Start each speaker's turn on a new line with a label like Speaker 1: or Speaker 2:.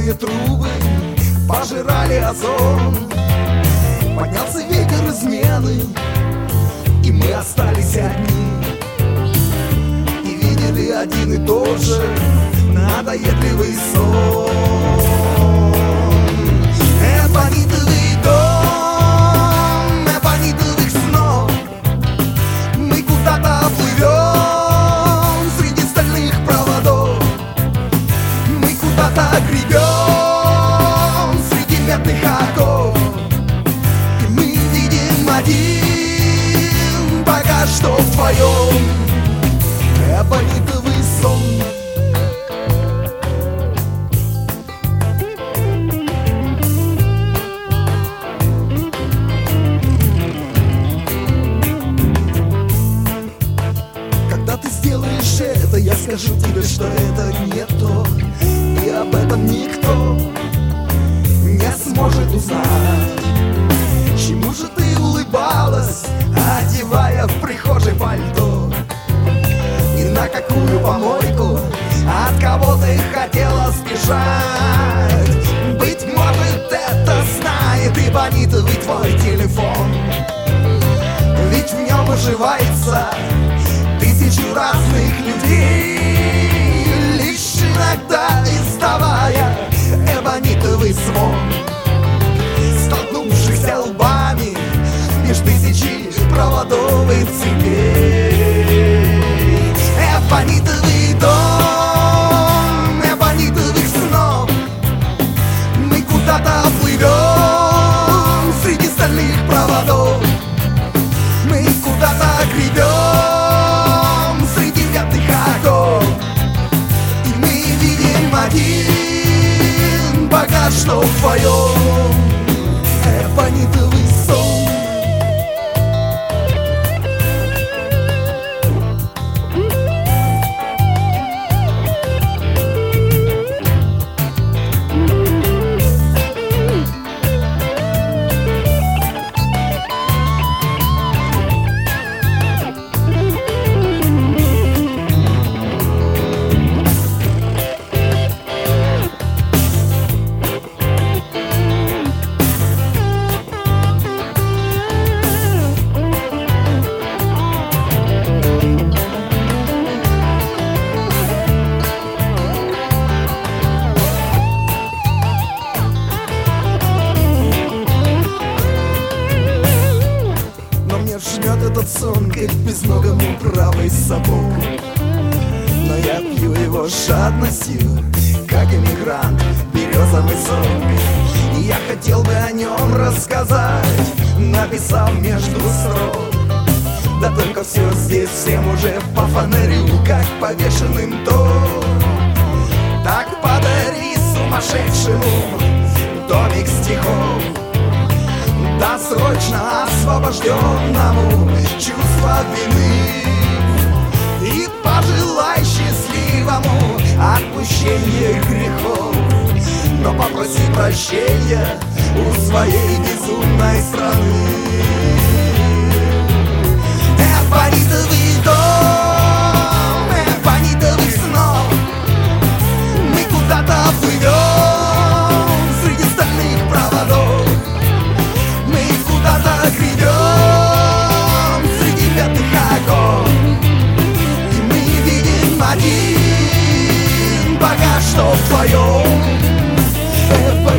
Speaker 1: Газовые трубы пожирали озон. Поднялся ветер измены, и мы остались одни. И видели один и тот же надоедливый сон. Эбонитовый дом, эбонитовых снов. Мы куда-то плывем среди стальных проводов. Мы куда-то гребем среди медных оков. И мы видим один пока что вдвоем эбонитовый сон. Я скажу тебе, что это не то, и об этом никто не сможет узнать. Чему же ты улыбалась, одевая в прихожей пальто? И на какую помойку от кого ты хотела сбежать? Быть может, это знает эбонитовый твой телефон. Ведь в нем уживается тысячу разных людей, лишь иногда издавая эбонитовый звон, столкнувшихся лбами меж тысячи проводов и цепей. Эбонитовый дом, эбонитовых снов. Мы куда-то плывем среди стальных проводов. Мы куда-то гребем один пока что вдвоем эбонитовый сон. Жмет этот сон, как безногому правый сапог. Но я пью его с жадностью, как иммигрант березовый сок. И я хотел бы о нем рассказать, написав между строк. Да только все здесь всем уже по фонарю, как повешенным то. Так подари сумасшедшему домик стихов, досрочно освобожденному чувства вины, и пожелай счастливому отпущения грехов, но попроси прощения у своей безумной страны. Эбонитовый дом, эбонитовых снов. Мы куда-то плывем среди стальных проводов. Мы куда-то гребем среди медных оков. И мы видим один пока что вдвоем